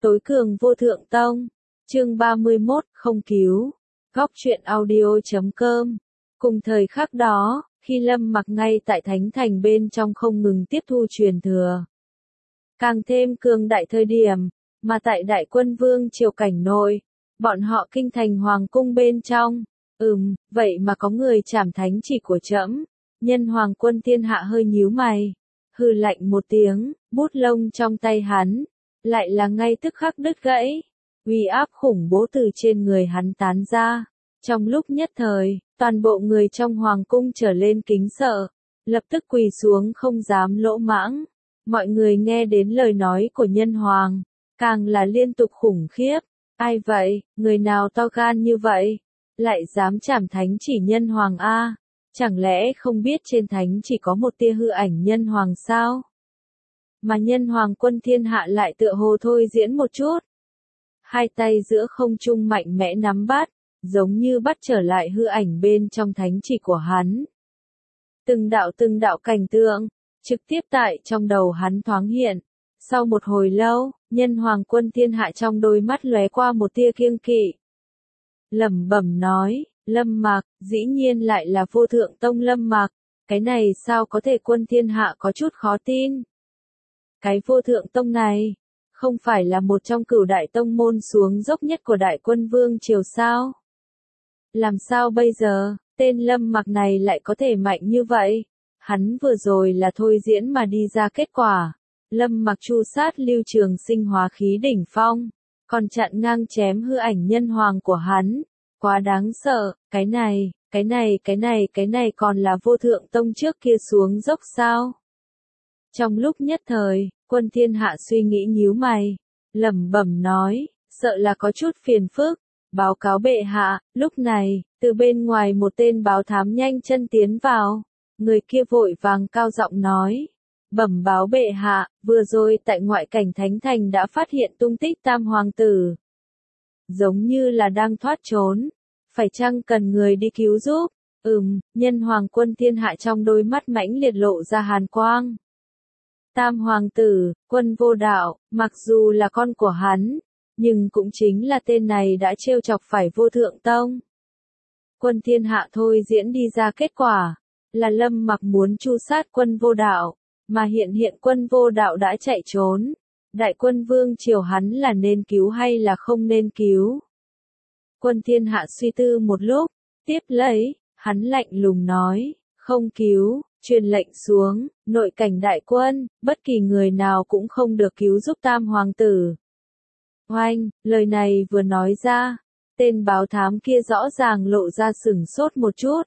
Tối cường vô thượng tông. Chương 31, không cứu. Góc truyện audio.com. Cùng thời khắc đó, khi Lâm Mặc ngay tại Thánh Thành bên trong không ngừng tiếp thu truyền thừa. Càng thêm cường đại thời điểm, mà tại Đại Quân Vương triều cảnh nội, bọn họ kinh thành hoàng cung bên trong. Vậy mà có người trảm thánh chỉ của trẫm. Nhân Hoàng Quân Thiên Hạ hơi nhíu mày, hừ lạnh một tiếng, bút lông trong tay hắn lại là ngay tức khắc đứt gãy. Uy áp khủng bố từ trên người hắn tán ra. Trong lúc nhất thời, toàn bộ người trong hoàng cung trở lên kính sợ, lập tức quỳ xuống không dám lỗ mãng. Mọi người nghe đến lời nói của Nhân Hoàng, càng là liên tục khủng khiếp. Ai vậy, người nào to gan như vậy, lại dám trảm thánh chỉ Nhân Hoàng a? Chẳng lẽ không biết trên thánh chỉ có một tia hư ảnh Nhân Hoàng sao? Mà Nhân Hoàng Quân Thiên Hạ lại tựa hồ thôi diễn một chút. Hai tay giữa không trung mạnh mẽ nắm bắt, giống như bắt trở lại hư ảnh bên trong thánh chỉ của hắn. Từng đạo cảnh tượng, trực tiếp tại trong đầu hắn thoáng hiện. Sau một hồi lâu, Nhân Hoàng Quân Thiên Hạ trong đôi mắt lóe qua một tia kiêng kỵ. Lẩm bẩm nói, Lâm Mặc, dĩ nhiên lại là vô thượng tông Lâm Mặc, cái này sao có thể? Quân Thiên Hạ có chút khó tin. Cái vô thượng tông này, không phải là một trong cửu đại tông môn xuống dốc nhất của Đại Quân Vương triều sao? Làm sao bây giờ, tên Lâm Mặc này lại có thể mạnh như vậy? Hắn vừa rồi là thôi diễn mà đi ra kết quả. Lâm Mặc chu sát Lưu Trường Sinh hóa khí đỉnh phong, còn chặn ngang chém hư ảnh Nhân Hoàng của hắn. Quá đáng sợ, cái này còn là vô thượng tông trước kia xuống dốc sao? Trong lúc nhất thời, Quân Thiên Hạ suy nghĩ nhíu mày, lẩm bẩm nói, sợ là có chút phiền phức. Báo cáo bệ hạ. Lúc này, từ bên ngoài một tên báo thám nhanh chân tiến vào. Người kia vội vàng cao giọng nói, bẩm báo bệ hạ, vừa rồi tại ngoại cảnh Thánh Thành đã phát hiện tung tích Tam Hoàng tử. Giống như là đang thoát trốn, phải chăng cần người đi cứu giúp? Nhân Hoàng Quân Thiên Hạ trong đôi mắt mãnh liệt lộ ra hàn quang. Tam Hoàng tử, Quân Vô Đạo, mặc dù là con của hắn, nhưng cũng chính là tên này đã trêu chọc phải vô thượng tông. Quân Thiên Hạ thôi diễn đi ra kết quả, là Lâm Mặc muốn chu sát Quân Vô Đạo, mà hiện Quân Vô Đạo đã chạy trốn. Đại Quân Vương triều hắn là nên cứu hay là không nên cứu? Quân Thiên Hạ suy tư một lúc, tiếp lấy, hắn lạnh lùng nói, không cứu, truyền lệnh xuống, nội cảnh đại quân, bất kỳ người nào cũng không được cứu giúp Tam Hoàng tử. Oanh, lời này vừa nói ra, tên báo thám kia rõ ràng lộ ra sửng sốt một chút.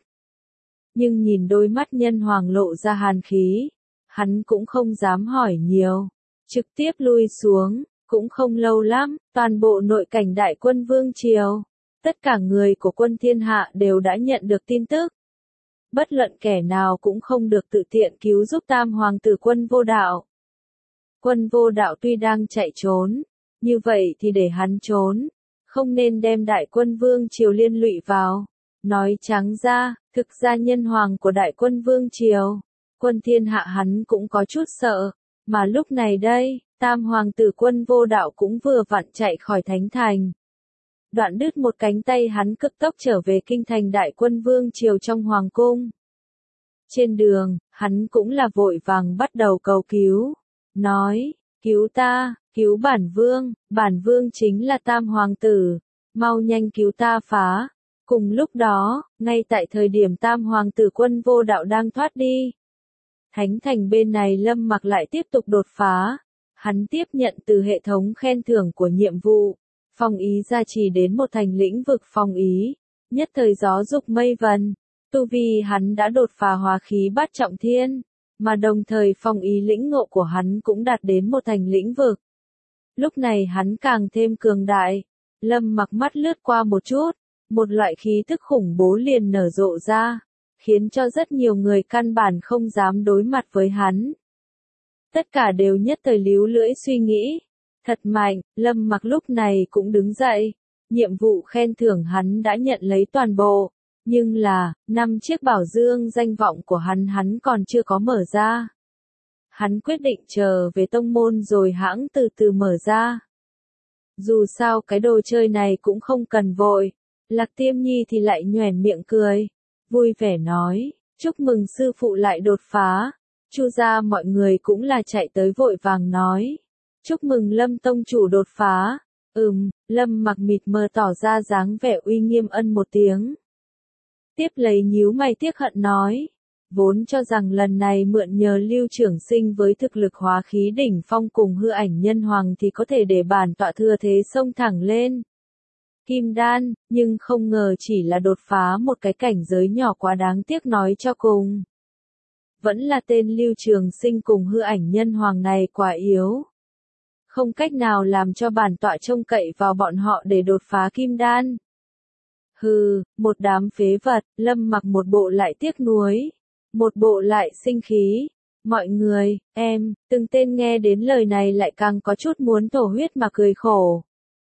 Nhưng nhìn đôi mắt Nhân Hoàng lộ ra hàn khí, hắn cũng không dám hỏi nhiều, trực tiếp lui xuống. Cũng không lâu lắm, toàn bộ nội cảnh Đại Quân Vương triều, tất cả người của Quân Thiên Hạ đều đã nhận được tin tức. Bất luận kẻ nào cũng không được tự tiện cứu giúp Tam Hoàng tử Quân Vô Đạo. Quân Vô Đạo tuy đang chạy trốn, như vậy thì để hắn trốn, không nên đem Đại Quân Vương triều liên lụy vào. Nói trắng ra, thực ra Nhân Hoàng của Đại Quân Vương triều, Quân Thiên Hạ hắn cũng có chút sợ, mà lúc này đây, Tam Hoàng tử Quân Vô Đạo cũng vừa vặn chạy khỏi Thánh Thành. Đoạn đứt một cánh tay hắn cực tốc trở về kinh thành Đại Quân Vương triều trong hoàng cung. Trên đường, hắn cũng là vội vàng bắt đầu cầu cứu, nói, cứu ta, cứu bản vương chính là Tam Hoàng tử, mau nhanh cứu ta phá. Cùng lúc đó, ngay tại thời điểm Tam Hoàng tử Quân Vô Đạo đang thoát đi, Thánh Thành bên này Lâm Mặc lại tiếp tục đột phá. Hắn tiếp nhận từ hệ thống khen thưởng của nhiệm vụ, phong ý gia trì đến một thành lĩnh vực phong ý, nhất thời gió dục mây vần. Tu vi hắn đã đột phá hóa khí bát trọng thiên, mà đồng thời phong ý lĩnh ngộ của hắn cũng đạt đến một thành lĩnh vực. Lúc này hắn càng thêm cường đại. Lâm Mặc mắt lướt qua một chút, một loại khí tức khủng bố liền nở rộ ra, khiến cho rất nhiều người căn bản không dám đối mặt với hắn. Tất cả đều nhất thời líu lưỡi suy nghĩ. Thật mạnh, Lâm Mặc lúc này cũng đứng dậy. Nhiệm vụ khen thưởng hắn đã nhận lấy toàn bộ. Nhưng là, 5 chiếc bảo dương danh vọng của hắn còn chưa có mở ra. Hắn quyết định chờ về tông môn rồi hãng từ từ mở ra. Dù sao cái đồ chơi này cũng không cần vội. Lạc Tiêm Nhi thì lại nhoẻn miệng cười, vui vẻ nói, chúc mừng sư phụ lại đột phá. Chu gia mọi người cũng là chạy tới vội vàng nói, chúc mừng Lâm tông chủ đột phá. Lâm Mặc mịt mờ tỏ ra dáng vẻ uy nghiêm ân một tiếng. Tiếp lấy nhíu mày tiếc hận nói, vốn cho rằng lần này mượn nhờ Lưu Trưởng Sinh với thực lực hóa khí đỉnh phong cùng hư ảnh nhân hoàng thì có thể để bản tọa thừa thế xông thẳng lên Kim Đan, nhưng không ngờ chỉ là đột phá một cái cảnh giới nhỏ quá đáng tiếc nói cho cùng. Vẫn là tên Lưu Trường Sinh cùng hư ảnh nhân hoàng này quá yếu. Không cách nào làm cho bản tọa trông cậy vào bọn họ để đột phá Kim Đan. Hừ, một đám phế vật, Lâm Mặc một bộ lại tiếc nuối, một bộ lại sinh khí. Mọi người, từng tên nghe đến lời này lại càng có chút muốn thổ huyết mà cười khổ.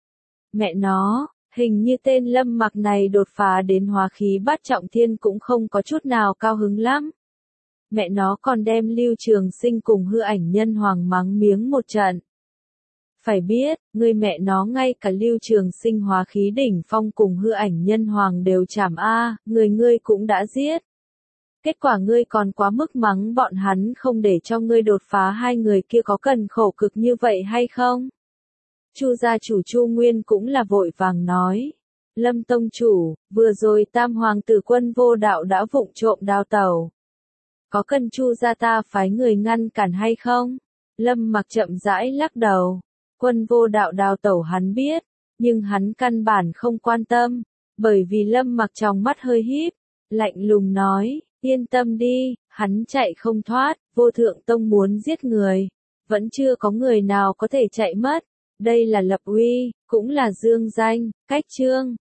Mẹ nó, hình như tên Lâm Mặc này đột phá đến hóa khí bát trọng thiên cũng không có chút nào cao hứng lắm. Mẹ nó còn đem Lưu Trường Sinh cùng hư ảnh nhân hoàng mắng miếng một trận. Phải biết, ngươi mẹ nó ngay cả Lưu Trường Sinh hóa khí đỉnh phong cùng hư ảnh nhân hoàng đều chảm ngươi cũng đã giết. Kết quả ngươi còn quá mức mắng bọn hắn không để cho ngươi đột phá, hai người kia có cần khổ cực như vậy hay không? Chu gia chủ Chu Nguyên cũng là vội vàng nói. Lâm tông chủ, vừa rồi Tam Hoàng tử Quân Vô Đạo đã vụng trộm đào tẩu. Có cần Chu gia ta phái người ngăn cản hay không? Lâm Mặc chậm rãi lắc đầu. Quân Vô Đạo đào tẩu hắn biết, nhưng hắn căn bản không quan tâm, bởi vì Lâm Mặc trong mắt hơi híp, lạnh lùng nói, yên tâm đi, hắn chạy không thoát, Vô Thượng Tông muốn giết người, vẫn chưa có người nào có thể chạy mất, đây là lập uy, cũng là dương danh, cách chương.